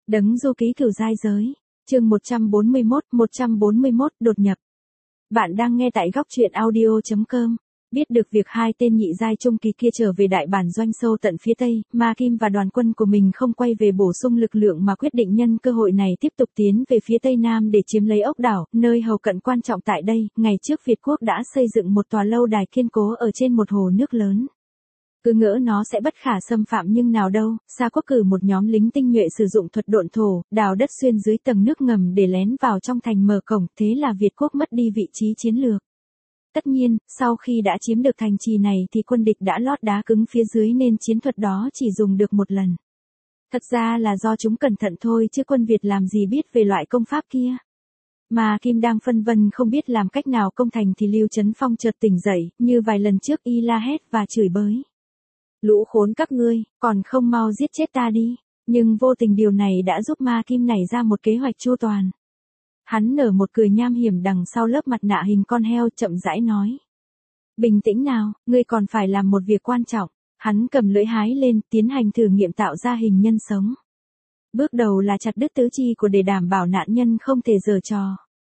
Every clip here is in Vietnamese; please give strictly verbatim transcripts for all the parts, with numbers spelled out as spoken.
Đấng du ký cửu giai giới. Chương một trăm bốn mươi mốt, một trăm bốn mươi mốt đột nhập. Bạn đang nghe tại góc truyện audio chấm com. Biết được việc hai tên nhị giai trung kỳ kia trở về đại bản doanh sâu tận phía Tây, Ma Kim và đoàn quân của mình không quay về bổ sung lực lượng mà quyết định nhân cơ hội này tiếp tục tiến về phía Tây Nam để chiếm lấy ốc đảo, nơi hầu cận quan trọng tại đây. Ngày trước Việt Quốc đã xây dựng một tòa lâu đài kiên cố ở trên một hồ nước lớn. Cứ ngỡ nó sẽ bất khả xâm phạm nhưng nào đâu, Sa Quốc cử một nhóm lính tinh nhuệ sử dụng thuật độn thổ, đào đất xuyên dưới tầng nước ngầm để lén vào trong thành mở cổng, thế là Việt Quốc mất đi vị trí chiến lược. Tất nhiên, sau khi đã chiếm được thành trì này thì quân địch đã lót đá cứng phía dưới nên chiến thuật đó chỉ dùng được một lần. Thật ra là do chúng cẩn thận thôi chứ quân Việt làm gì biết về loại công pháp kia. Mà Kim đang phân vân không biết làm cách nào công thành thì Lưu Trấn Phong chợt tỉnh dậy, như vài lần trước y la hét và chửi bới. Lũ khốn các ngươi, còn không mau giết chết ta đi. Nhưng vô tình điều này đã giúp Ma Kim nảy ra một kế hoạch chu toàn. Hắn nở một cười nham hiểm đằng sau lớp mặt nạ hình con heo, chậm rãi nói. Bình tĩnh nào, ngươi còn phải làm một việc quan trọng. Hắn cầm lưỡi hái lên, tiến hành thử nghiệm tạo ra hình nhân sống. Bước đầu là chặt đứt tứ chi của để đảm bảo nạn nhân không thể giở trò.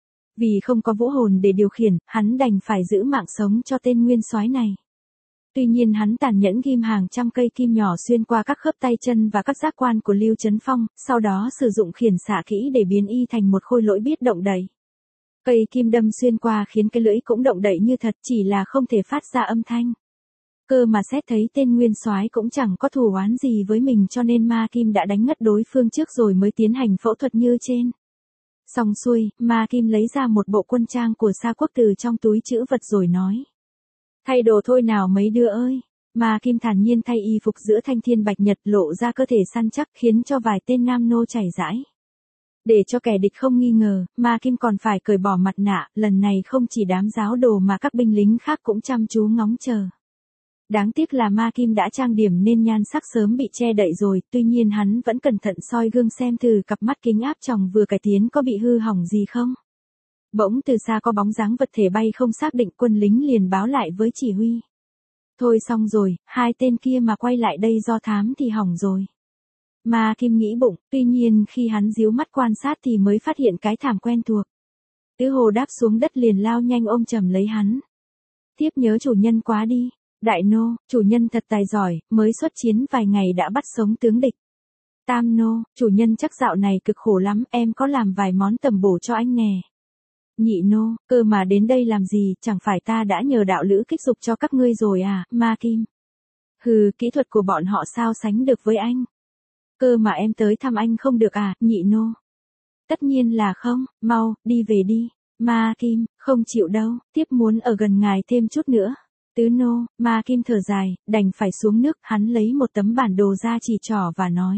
Vì không có vũ hồn để điều khiển, hắn đành phải giữ mạng sống cho tên nguyên soái này. Tuy nhiên hắn tàn nhẫn ghim hàng trăm cây kim nhỏ xuyên qua các khớp tay chân và các giác quan của Lưu Trấn Phong, sau đó sử dụng khiển xạ kỹ để biến y thành một khôi lỗi biết động đậy. Cây kim đâm xuyên qua khiến cái lưỡi cũng động đậy như thật, chỉ là không thể phát ra âm thanh. Cơ mà xét thấy tên nguyên soái cũng chẳng có thù oán gì với mình cho nên Ma Kim đã đánh ngất đối phương trước rồi mới tiến hành phẫu thuật như trên. Xong xuôi, Ma Kim lấy ra một bộ quân trang của Sa Quốc từ trong túi trữ vật rồi nói. Thay đồ thôi nào mấy đứa ơi. Ma Kim thản nhiên thay y phục giữa thanh thiên bạch nhật, lộ ra cơ thể săn chắc khiến cho vài tên nam nô chảy rãi. Để cho kẻ địch không nghi ngờ, Ma Kim còn phải cởi bỏ mặt nạ, lần này không chỉ đám giáo đồ mà các binh lính khác cũng chăm chú ngóng chờ. Đáng tiếc là Ma Kim đã trang điểm nên nhan sắc sớm bị che đậy rồi, tuy nhiên hắn vẫn cẩn thận soi gương xem thử cặp mắt kính áp tròng vừa cải tiến có bị hư hỏng gì không. Bỗng từ xa có bóng dáng vật thể bay không xác định, quân lính liền báo lại với chỉ huy. Thôi xong rồi, hai tên kia mà quay lại đây do thám thì hỏng rồi. Ma Kim nghĩ bụng, tuy nhiên khi hắn díu mắt quan sát thì mới phát hiện cái thảm quen thuộc. Tứ Hồ đáp xuống đất liền lao nhanh ôm chầm lấy hắn. Tiếp nhớ chủ nhân quá đi. Đại nô, chủ nhân thật tài giỏi, mới xuất chiến vài ngày đã bắt sống tướng địch. Tam nô, chủ nhân chắc dạo này cực khổ lắm, em có làm vài món tầm bổ cho anh nè. Nhị nô, cơ mà đến đây làm gì, chẳng phải ta đã nhờ đạo lữ kích dục cho các ngươi rồi à, Ma Kim. Hừ, kỹ thuật của bọn họ sao sánh được với anh. Cơ mà em tới thăm anh không được à, nhị nô. Tất nhiên là không, mau, đi về đi. Ma Kim, không chịu đâu, tiếp muốn ở gần ngài thêm chút nữa. Tứ nô, Ma Kim thở dài, đành phải xuống nước, hắn lấy một tấm bản đồ ra chỉ trỏ và nói.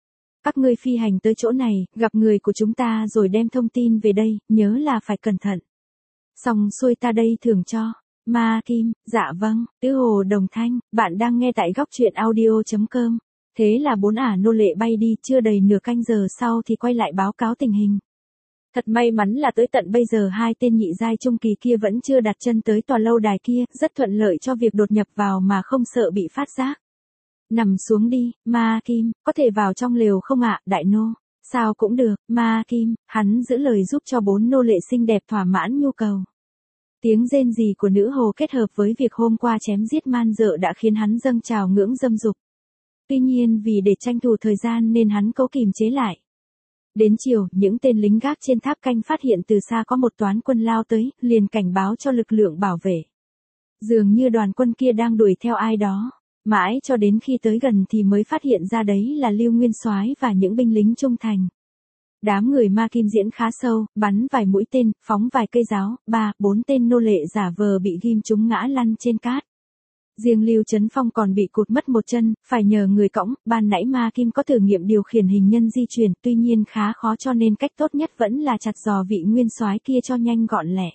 Các ngươi phi hành tới chỗ này, gặp người của chúng ta rồi đem thông tin về đây, nhớ là phải cẩn thận. Xong xuôi ta đây thưởng cho. Ma Kim, dạ vâng, Tứ Hồ đồng thanh, bạn đang nghe tại góc truyện audio chấm com. Thế là bốn ả nô lệ bay đi, chưa đầy nửa canh giờ sau thì quay lại báo cáo tình hình. Thật may mắn là tới tận bây giờ hai tên nhị giai trung kỳ kia vẫn chưa đặt chân tới tòa lâu đài kia, rất thuận lợi cho việc đột nhập vào mà không sợ bị phát giác. Nằm xuống đi, Ma Kim, có thể vào trong lều không ạ, đại nô? Sao cũng được, Ma Kim, hắn giữ lời giúp cho bốn nô lệ xinh đẹp thỏa mãn nhu cầu. Tiếng rên rỉ của nữ hồ kết hợp với việc hôm qua chém giết man dợ đã khiến hắn dâng trào ngưỡng dâm dục. Tuy nhiên vì để tranh thủ thời gian nên hắn cố kìm chế lại. Đến chiều, những tên lính gác trên tháp canh phát hiện từ xa có một toán quân lao tới, liền cảnh báo cho lực lượng bảo vệ. Dường như đoàn quân kia đang đuổi theo ai đó. Mãi cho đến khi tới gần thì mới phát hiện ra đấy là Lưu Nguyên Soái và những binh lính trung thành. Đám người Ma Kim diễn khá sâu, bắn vài mũi tên, phóng vài cây giáo, ba, bốn tên nô lệ giả vờ bị ghim trúng ngã lăn trên cát. Riêng Lưu Trấn Phong còn bị cụt mất một chân, phải nhờ người cõng. Ban nãy Ma Kim có thử nghiệm điều khiển hình nhân di chuyển, tuy nhiên khá khó cho nên cách tốt nhất vẫn là chặt giò vị nguyên soái kia cho nhanh gọn lẹ.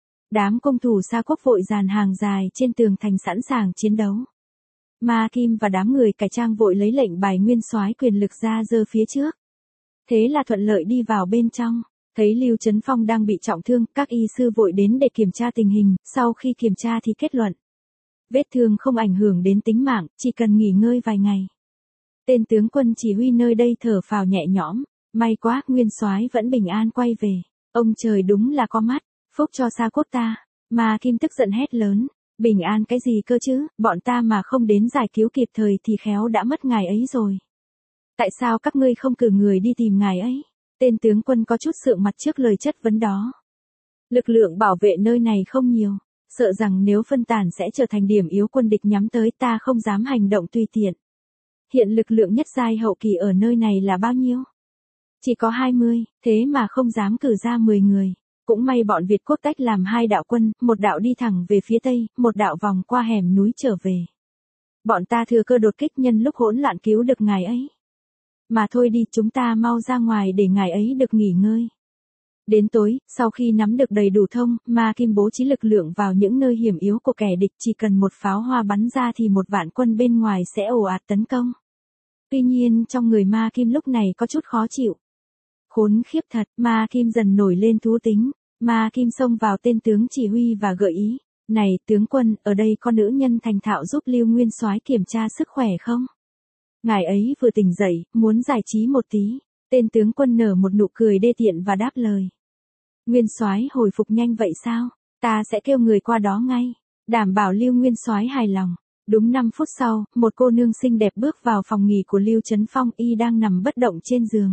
Đám công thủ Sa Quốc vội dàn hàng dài trên tường thành sẵn sàng chiến đấu. Ma Kim và đám người cải trang vội lấy lệnh bài nguyên soái quyền lực ra giơ phía trước. Thế là thuận lợi đi vào bên trong. Thấy Lưu Trấn Phong đang bị trọng thương, các y sư vội đến để kiểm tra tình hình, sau khi kiểm tra thì kết luận. Vết thương không ảnh hưởng đến tính mạng, chỉ cần nghỉ ngơi vài ngày. Tên tướng quân chỉ huy nơi đây thở phào nhẹ nhõm, May quá, Nguyên Soái vẫn bình an quay về. Ông trời đúng là có mắt, phúc cho Sa Quốc ta. Ma Kim tức giận hét lớn. Bình an cái gì cơ chứ, bọn ta mà không đến giải cứu kịp thời thì khéo đã mất ngài ấy rồi. Tại sao các ngươi không cử người đi tìm ngài ấy? Tên tướng quân có chút sượng mặt trước lời chất vấn đó. Lực lượng bảo vệ nơi này không nhiều, sợ rằng nếu phân tán sẽ trở thành điểm yếu quân địch nhắm tới, ta không dám hành động tùy tiện. Hiện lực lượng nhất giai hậu kỳ ở nơi này là bao nhiêu? Chỉ có hai mươi, thế mà không dám cử ra mười người. Cũng may bọn Việt Quốc tách làm hai đạo quân, một đạo đi thẳng về phía tây, một đạo vòng qua hẻm núi trở về. Bọn ta thừa cơ đột kích nhân lúc hỗn loạn cứu được ngài ấy. Mà thôi đi, chúng ta mau ra ngoài để ngài ấy được nghỉ ngơi. Đến tối, sau khi nắm được đầy đủ thông, Ma Kim bố trí lực lượng vào những nơi hiểm yếu của kẻ địch, chỉ cần một pháo hoa bắn ra thì một vạn quân bên ngoài sẽ ồ ạt tấn công. Tuy nhiên trong người Ma Kim lúc này có chút khó chịu. Khốn khiếp thật, Ma Kim dần nổi lên thú tính. Ma Kim xông vào tên tướng chỉ huy và gợi ý. Này tướng quân, ở đây có nữ nhân thành thạo giúp Lưu Nguyên Soái kiểm tra sức khỏe không? Ngài ấy vừa tỉnh dậy, muốn giải trí một tí. Tên tướng quân nở một nụ cười đê tiện và đáp lời. Nguyên Soái hồi phục nhanh vậy sao? Ta sẽ kêu người qua đó ngay, đảm bảo Lưu Nguyên Soái hài lòng. Đúng năm phút sau, một cô nương xinh đẹp bước vào phòng nghỉ của Lưu Trấn Phong, y đang nằm bất động trên giường.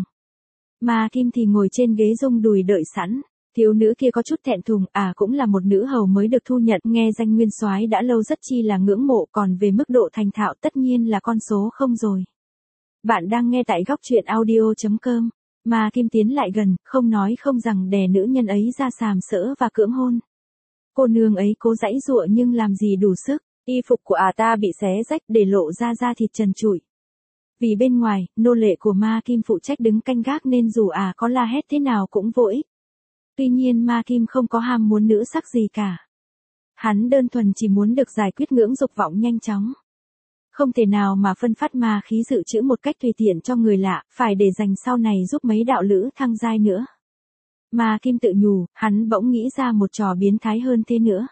Ma Kim thì ngồi trên ghế rung đùi đợi sẵn. Thiếu nữ kia có chút thẹn thùng, à cũng là một nữ hầu mới được thu nhận, nghe danh Nguyên Soái đã lâu rất chi là ngưỡng mộ, còn về mức độ thành thạo tất nhiên là con số không rồi. Bạn đang nghe tại góc truyện audio chấm com. Ma Kim tiến lại gần, không nói không rằng đè nữ nhân ấy ra sàm sỡ và cưỡng hôn. Cô nương ấy cố giãy giụa nhưng làm gì đủ sức, y phục của ả ta bị xé rách để lộ ra da thịt trần trụi. Vì bên ngoài, nô lệ của Ma Kim phụ trách đứng canh gác nên dù ả có la hét thế nào cũng vô ích. Tuy nhiên Ma Kim không có ham muốn nữ sắc gì cả. Hắn đơn thuần chỉ muốn được giải quyết ngưỡng dục vọng nhanh chóng. Không thể nào mà phân phát ma khí dự trữ một cách tùy tiện cho người lạ, phải để dành sau này giúp mấy đạo lữ thăng giai nữa. Ma Kim tự nhủ, hắn bỗng nghĩ ra một trò biến thái hơn thế nữa.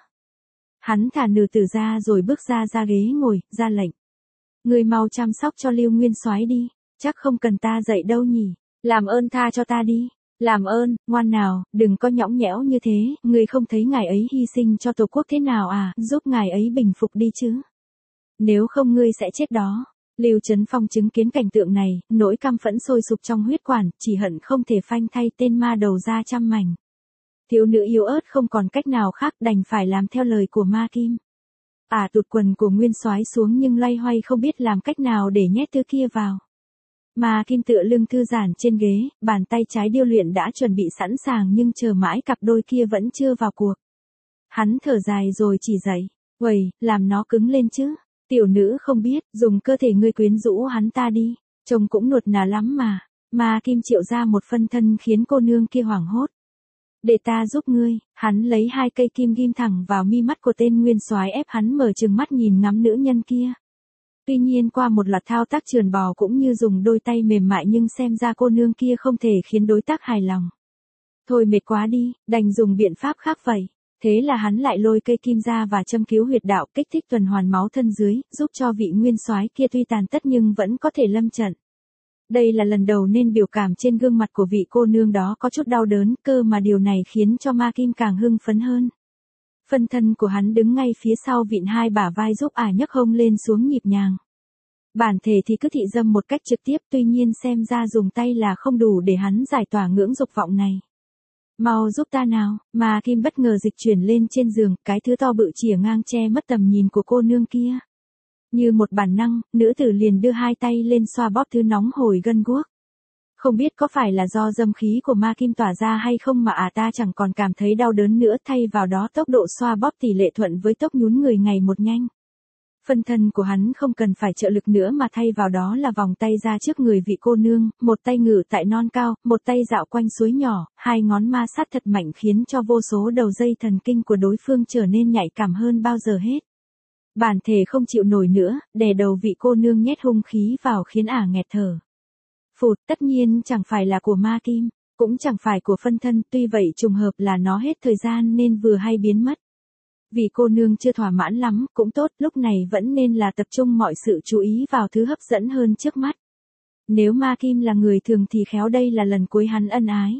Hắn thả nữ tử ra rồi bước ra ra ghế ngồi, ra lệnh. Người mau chăm sóc cho Lưu Nguyên Soái đi, chắc không cần ta dạy đâu nhỉ, làm ơn tha cho ta đi. Làm ơn, ngoan nào, đừng có nhõng nhẽo như thế, người không thấy ngài ấy hy sinh cho tổ quốc thế nào à, giúp ngài ấy bình phục đi chứ. Nếu không ngươi sẽ chết đó. Lưu Trấn Phong chứng kiến cảnh tượng này, nỗi căm phẫn sôi sục trong huyết quản, chỉ hận không thể phanh thay tên ma đầu ra trăm mảnh. Thiếu nữ yếu ớt không còn cách nào khác, đành phải làm theo lời của Ma Kim. Ả tụt quần của Nguyên Soái xuống nhưng loay hoay không biết làm cách nào để nhét thứ kia vào. Ma Kim tựa lưng thư giãn trên ghế, bàn tay trái điêu luyện đã chuẩn bị sẵn sàng nhưng chờ mãi cặp đôi kia vẫn chưa vào cuộc. Hắn thở dài rồi chỉ dậy, uầy, làm nó cứng lên chứ. Tiểu nữ không biết, dùng cơ thể ngươi quyến rũ hắn ta đi, trông cũng nuột nà lắm mà. Ma Kim triệu ra một phân thân khiến cô nương kia hoảng hốt. Để ta giúp ngươi, hắn lấy hai cây kim ghim thẳng vào mi mắt của tên Nguyên Soái ép hắn mở trừng mắt nhìn ngắm nữ nhân kia. Tuy nhiên qua một loạt thao tác trườn bò cũng như dùng đôi tay mềm mại nhưng xem ra cô nương kia không thể khiến đối tác hài lòng. Thôi mệt quá đi, đành dùng biện pháp khác vậy. Thế là hắn lại lôi cây kim ra và châm cứu huyệt đạo kích thích tuần hoàn máu thân dưới, giúp cho vị Nguyên Soái kia tuy tàn tất nhưng vẫn có thể lâm trận. Đây là lần đầu nên biểu cảm trên gương mặt của vị cô nương đó có chút đau đớn, cơ mà điều này khiến cho Ma Kim càng hưng phấn hơn. Phân thân của hắn đứng ngay phía sau vịn hai bả vai giúp ả nhấc hông lên xuống nhịp nhàng. Bản thể thì cứ thị dâm một cách trực tiếp, tuy nhiên xem ra dùng tay là không đủ để hắn giải tỏa ngưỡng dục vọng này. Mau giúp ta nào, Ma Kim bất ngờ dịch chuyển lên trên giường, cái thứ to bự chìa ngang che mất tầm nhìn của cô nương kia. Như một bản năng, nữ tử liền đưa hai tay lên xoa bóp thứ nóng hổi gân guốc. Không biết có phải là do dâm khí của Ma Kim tỏa ra hay không mà ả ta chẳng còn cảm thấy đau đớn nữa, thay vào đó tốc độ xoa bóp tỷ lệ thuận với tốc nhún người ngày một nhanh. Phân thân của hắn không cần phải trợ lực nữa mà thay vào đó là vòng tay ra trước người vị cô nương, một tay ngự tại non cao, một tay dạo quanh suối nhỏ, hai ngón ma sát thật mạnh khiến cho vô số đầu dây thần kinh của đối phương trở nên nhạy cảm hơn bao giờ hết. Bản thể không chịu nổi nữa, đè đầu vị cô nương nhét hung khí vào khiến ả nghẹt thở. Phụt, tất nhiên chẳng phải là của Ma Kim, cũng chẳng phải của phân thân, tuy vậy trùng hợp là nó hết thời gian nên vừa hay biến mất. Vì cô nương chưa thỏa mãn lắm, cũng tốt, lúc này vẫn nên là tập trung mọi sự chú ý vào thứ hấp dẫn hơn trước mắt. Nếu Ma Kim là người thường thì khéo đây là lần cuối hắn ân ái.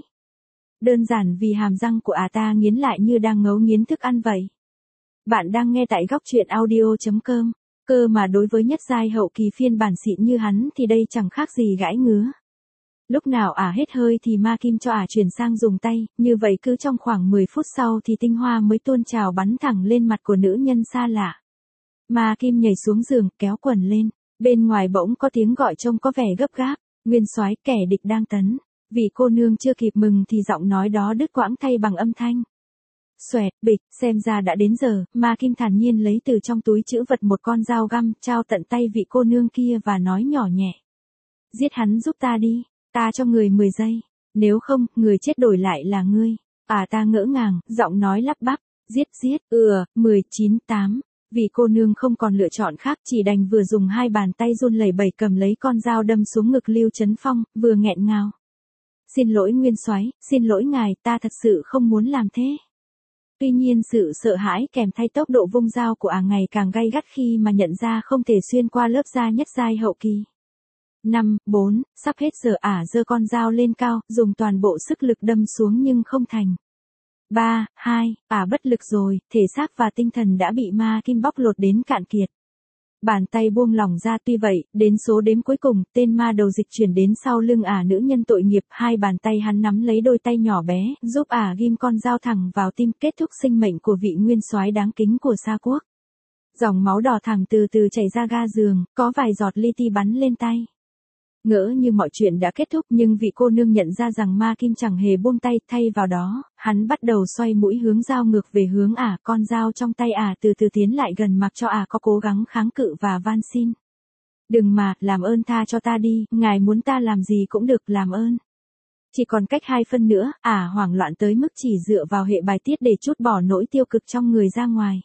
Đơn giản vì hàm răng của ả ta nghiến lại như đang ngấu nghiến thức ăn vậy. Bạn đang nghe tại góc truyện audio.com. Cơ mà đối với nhất giai hậu kỳ phiên bản xịn như hắn thì đây chẳng khác gì gãi ngứa. Lúc nào ả hết hơi thì Ma Kim cho ả chuyển sang dùng tay, như vậy cứ trong khoảng mười phút sau thì tinh hoa mới tuôn trào bắn thẳng lên mặt của nữ nhân xa lạ. Ma Kim nhảy xuống giường, kéo quần lên, bên ngoài bỗng có tiếng gọi trông có vẻ gấp gáp, Nguyên soái, kẻ địch đang tấn. Vị cô nương chưa kịp mừng thì giọng nói đó đứt quãng thay bằng âm thanh. Xoẹt, bịch, xem ra đã đến giờ, Ma Kim thản nhiên lấy từ trong túi trữ vật một con dao găm, trao tận tay vị cô nương kia và nói nhỏ nhẹ. Giết hắn giúp ta đi, ta cho người mười giây, nếu không, người chết đổi lại là ngươi. À ta ngỡ ngàng, giọng nói lắp bắp, giết giết, ừ, mười, chín, tám. Vị cô nương không còn lựa chọn khác chỉ đành vừa dùng hai bàn tay run lẩy bẩy cầm lấy con dao đâm xuống ngực Lưu Chấn Phong, vừa nghẹn ngào. Xin lỗi Nguyên soái, xin lỗi ngài, ta thật sự không muốn làm thế. Tuy nhiên sự sợ hãi kèm thay tốc độ vung dao của ả ngày càng gay gắt khi mà nhận ra không thể xuyên qua lớp da nhất giai hậu kỳ. năm, bốn, sắp hết giờ ả giơ con dao lên cao, dùng toàn bộ sức lực đâm xuống nhưng không thành. ba, hai, ả bất lực rồi, thể xác và tinh thần đã bị Ma Kim bóc lột đến cạn kiệt. Bàn tay buông lỏng ra tuy vậy, đến số đếm cuối cùng, tên ma đầu dịch chuyển đến sau lưng ả nữ nhân tội nghiệp, hai bàn tay hắn nắm lấy đôi tay nhỏ bé, giúp ả ghim con dao thẳng vào tim, kết thúc sinh mệnh của vị nguyên soái đáng kính của Sa Quốc. Dòng máu đỏ thẳm từ từ chảy ra ga giường, có vài giọt li ti bắn lên tay. Ngỡ như mọi chuyện đã kết thúc nhưng vị cô nương nhận ra rằng Ma Kim chẳng hề buông tay, thay vào đó, hắn bắt đầu xoay mũi hướng dao ngược về hướng ả, con dao trong tay ả từ từ tiến lại gần mặc cho ả có cố gắng kháng cự và van xin. Đừng mà, làm ơn tha cho ta đi, ngài muốn ta làm gì cũng được, làm ơn. Chỉ còn cách hai phân nữa, ả hoảng loạn tới mức chỉ dựa vào hệ bài tiết để trút bỏ nỗi tiêu cực trong người ra ngoài.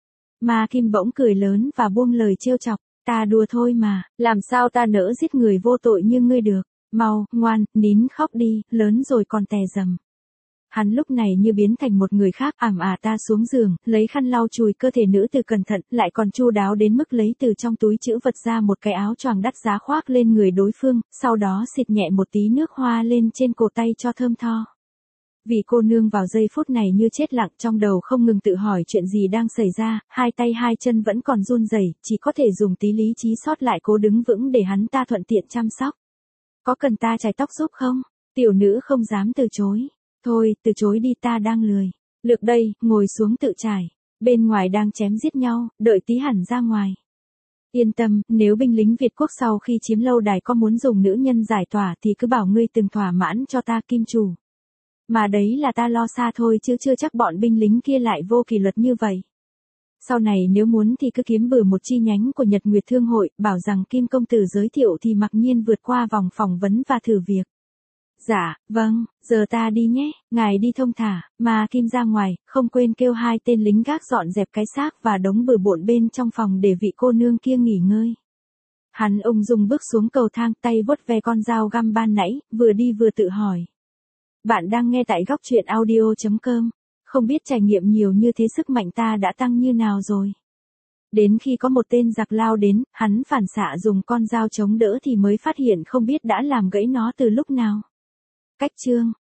Ma Kim bỗng cười lớn và buông lời trêu chọc. Ta đùa thôi mà, làm sao ta nỡ giết người vô tội như ngươi được, mau, ngoan, nín khóc đi, lớn rồi còn tè dầm. Hắn lúc này như biến thành một người khác, ảm ả ta xuống giường, lấy khăn lau chùi cơ thể nữ từ cẩn thận, lại còn chu đáo đến mức lấy từ trong túi trữ vật ra một cái áo choàng đắt giá khoác lên người đối phương, sau đó xịt nhẹ một tí nước hoa lên trên cổ tay cho thơm tho. Vì cô nương vào giây phút này như chết lặng, trong đầu không ngừng tự hỏi chuyện gì đang xảy ra, hai tay hai chân vẫn còn run rẩy, chỉ có thể dùng tí lý trí sót lại cố đứng vững để hắn ta thuận tiện chăm sóc. Có cần ta chải tóc giúp không? Tiểu nữ không dám từ chối. Thôi, từ chối đi, ta đang lười. Lược đây, ngồi xuống tự trải. Bên ngoài đang chém giết nhau, đợi tí hẳn ra ngoài. Yên tâm, nếu binh lính Việt Quốc sau khi chiếm lâu đài có muốn dùng nữ nhân giải tỏa thì cứ bảo ngươi từng thỏa mãn cho ta, Kim chủ. Mà đấy là ta lo xa thôi chứ chưa chắc bọn binh lính kia lại vô kỷ luật như vậy. Sau này nếu muốn thì cứ kiếm bừa một chi nhánh của Nhật Nguyệt Thương hội, bảo rằng Kim công tử giới thiệu thì mặc nhiên vượt qua vòng phỏng vấn và thử việc. Dạ, vâng, giờ ta đi nhé, ngài đi thông thả, mà Kim ra ngoài, không quên kêu hai tên lính gác dọn dẹp cái xác và đống bừa bộn bên trong phòng để vị cô nương kia nghỉ ngơi. Hắn ung dung bước xuống cầu thang, tay vuốt ve con dao găm ban nãy, vừa đi vừa tự hỏi. Bạn đang nghe tại góc truyện audio.com. Không biết trải nghiệm nhiều như thế sức mạnh ta đã tăng như nào rồi. Đến khi có một tên giặc lao đến, hắn phản xạ dùng con dao chống đỡ thì mới phát hiện không biết đã làm gãy nó từ lúc nào. Cách chương